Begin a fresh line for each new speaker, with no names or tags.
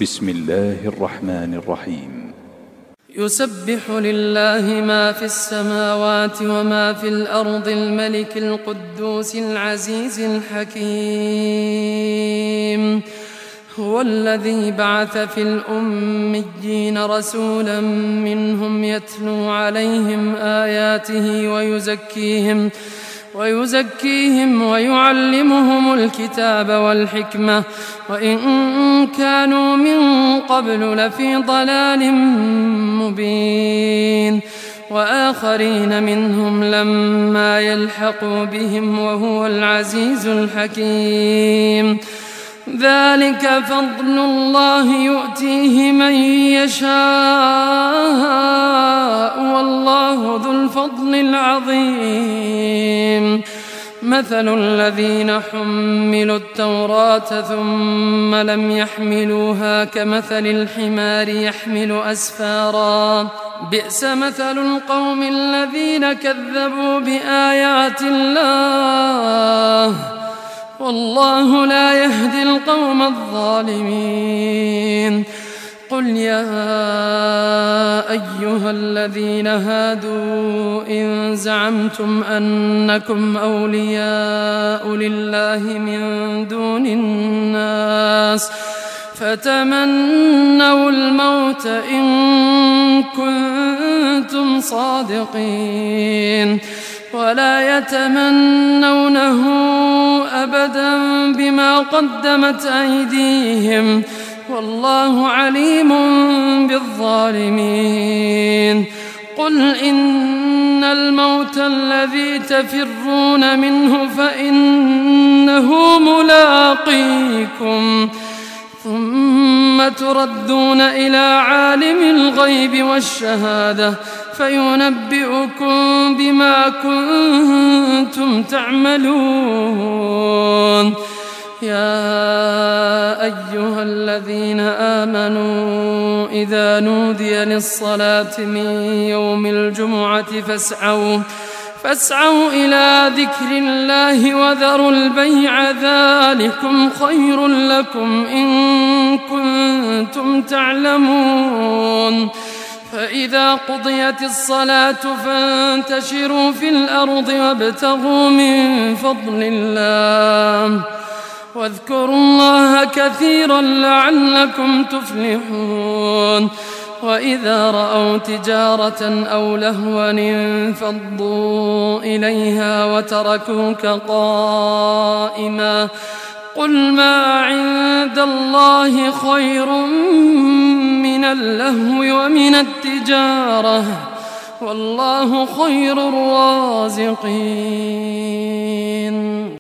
بسم الله الرحمن الرحيم.
يسبح لله ما في السماوات وما في الأرض الملك القدوس العزيز الحكيم. هو الذي بعث في الأميين رسولا منهم يتلو عليهم آياته ويزكيهم ويعلمهم الكتاب والحكمة وإن كانوا من قبل لفي ضلال مبين، وآخرين منهم لما يلحقوا بهم وهو العزيز الحكيم. ذلك فضل الله يؤتيه من يشاء والله ذو الفضل العظيم. مثل الذين حملوا التوراة ثم لم يحملوها كمثل الحمار يحمل أسفارا، بئس مثل القوم الذين كذبوا بآيات الله والله لا يهدي القوم الظالمين. قل يا أيها الذين هادوا إن زعمتم أنكم أولياء لله من دون الناس فتمنوا الموت إن كنتم صادقين ولا يتمنونه أبدا بما قدمت أيديهم والله عليم بالظالمين. قل إن الموت الذي تفرون منه فإنه ملاقيكم ثم تردون إلى عالم الغيب والشهادة فينبئكم بما كنتم تعملون. يا أيها الذين آمنوا إذا نودي للصلاة من يوم الجمعة فاسعوا إلى ذكر الله وذروا البيع ذلكم خير لكم إن كنتم تعلمون. فإذا قضيت الصلاة فانتشروا في الأرض وابتغوا من فضل الله واذكروا الله كثيرا لعلكم تفلحون. وإذا رأوا تجارة أو لهوا انفضوا إليها وتركوك قائما قل ما عند الله خير من اللهو ومن التجارة والله خير الرازقين.